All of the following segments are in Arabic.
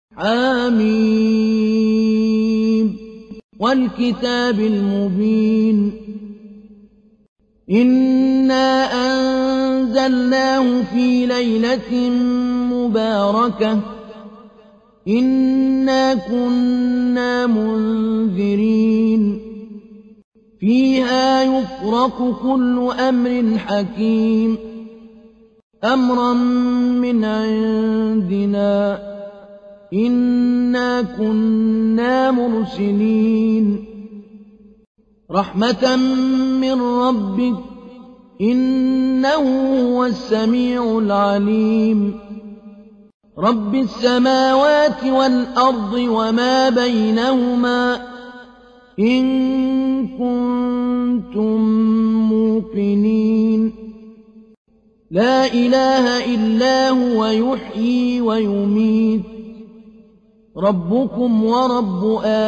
حم والكتاب المبين إنا أنزلناه في ليلة مباركة إنا كنا منذرين فيها يفرق كل أمر حكيم أمرا من عندنا إنا كنا مرسلين رحمة من ربك إنه هو السميع العليم رب السماوات والأرض وما بينهما إن كنتم موقنين لا إله إلا هو يحيي ويميت ربكم ورب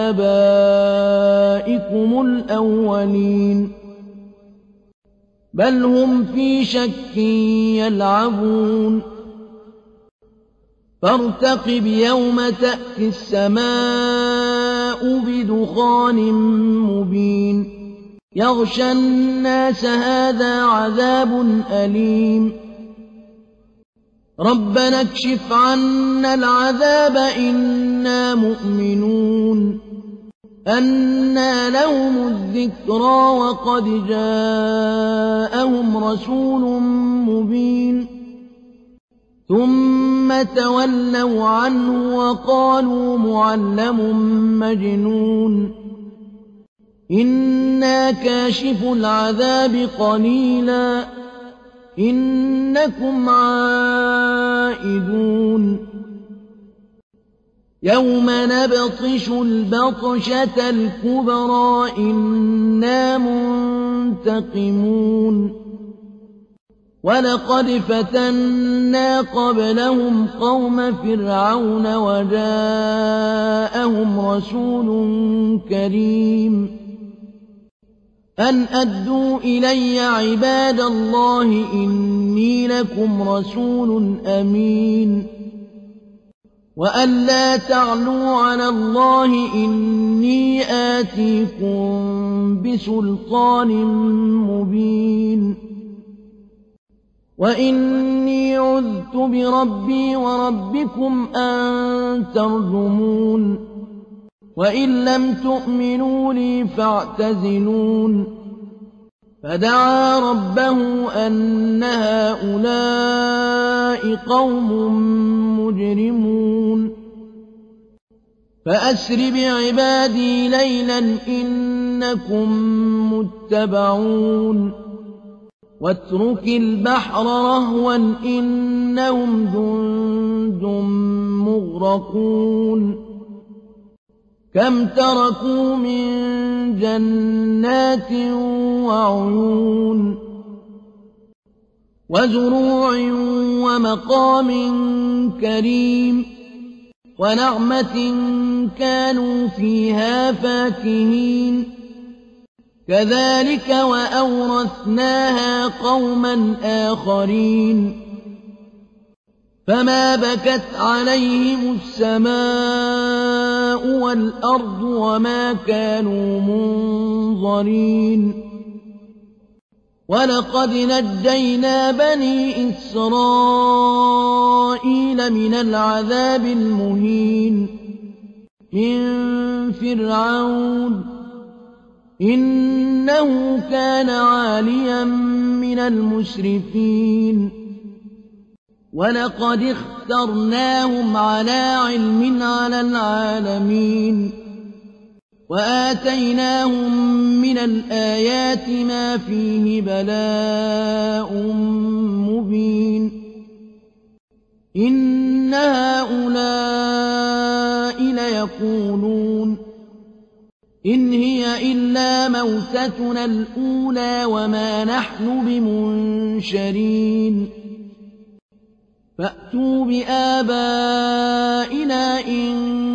آبائكم الأولين بل هم في شك يلعبون فارتقب يوم تأتي السماء بدخان مبين يغشى الناس هذا عذاب أليم ربنا اكشف عنا العذاب إنا مؤمنون أنى لهم الذكرى وقد جاءهم رسول مبين ثم تولوا عنه وقالوا معلم مجنون إنا كاشف العذاب قليلا إنكم عائدون يوم نبطش البطشة الكبرى إنا منتقمون ولقد فتنا قبلهم قوم فرعون وجاءهم رسول كريم أن أدوا إلي عباد الله إني لكم رسول أمين وأن لا تعلوا على الله إني آتيكم بسلطان مبين وإني عذت بربي وربكم أن ترجمون وإن لم تؤمنوا لي فاعتزلون فدعا ربه أن هؤلاء قوم مجرمون فأسر بعبادي ليلا إنكم متبعون واترك البحر رهوا إنهم جند مغرقون كم تركوا من جنات وعيون وزروع ومقام كريم ونعمة كانوا فيها فاكهين كذلك وأورثناها قوما آخرين فما بكت عليهم السماء والأرض وما كانوا منظرين ولقد نجينا بني إسرائيل من العذاب المهين من فرعون إنه كان عاليا من المسرفين ولقد اخترناهم على علم على العالمين وآتيناهم من الآيات ما فيه بلاء مبين إن هؤلاء ليقولون إن هي إلا موتتنا الأولى وما نحن بمنشرين فأتوا بآبائنا إن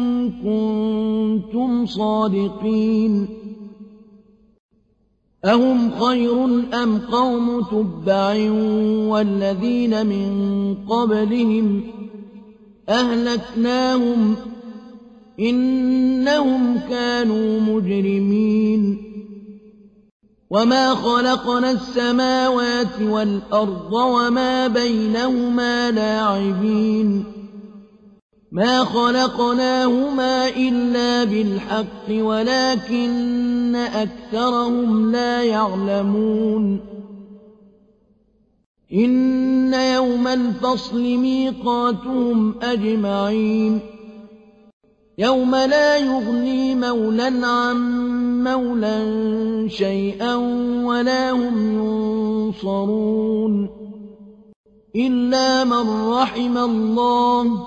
كنتم صادقين أهم خير أم قوم تبع والذين من قبلهم أهلكناهم إنهم كانوا مجرمين وما خلقنا السماوات والأرض وما بينهما لاعبين ما خلقناهما إلا بالحق ولكن أكثرهم لا يعلمون إن يوم الفصل ميقاتهم أجمعين يوم لا يغني مولى عن مولى شيئا ولا هم ينصرون إلا من رحم الله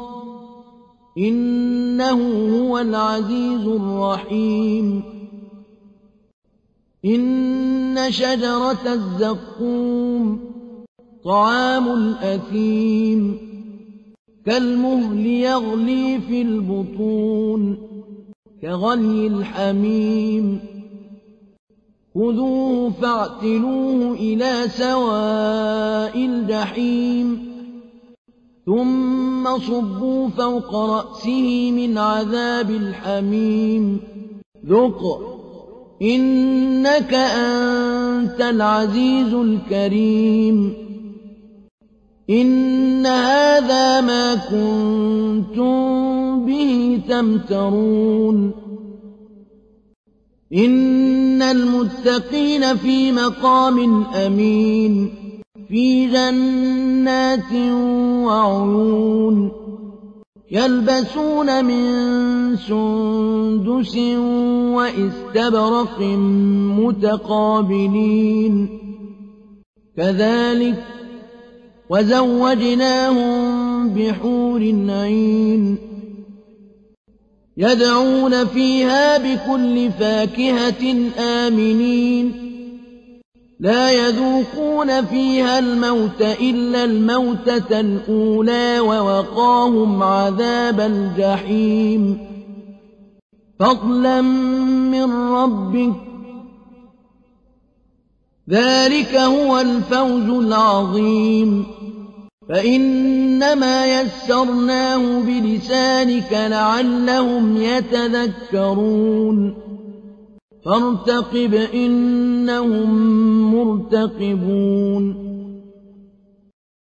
إنه هو العزيز الرحيم إن شجرة الزقوم طعام الأثيم كالمهل يغلي في البطون كغلي الحميم خذوه فاعتلوه إلى سواء الجحيم ثم صبوا فوق رأسه من عذاب الحميم ذق إنك أنت العزيز الكريم إن هذا ما كنتم به تمترون إن المتقين في مقام أمين في جنات وعيون يلبسون من سندس وإستبرق متقابلين كذلك وزوجناهم بحور عين يدعون فيها بكل فاكهة آمنين لا يذوقون فيها الموت إلا الموتة الأولى ووقاهم عذاب الجحيم فضلا من ربك ذلك هو الفوز العظيم فإنما يسرناه بلسانك لعلهم يتذكرون فارتقب إنهم مرتقبون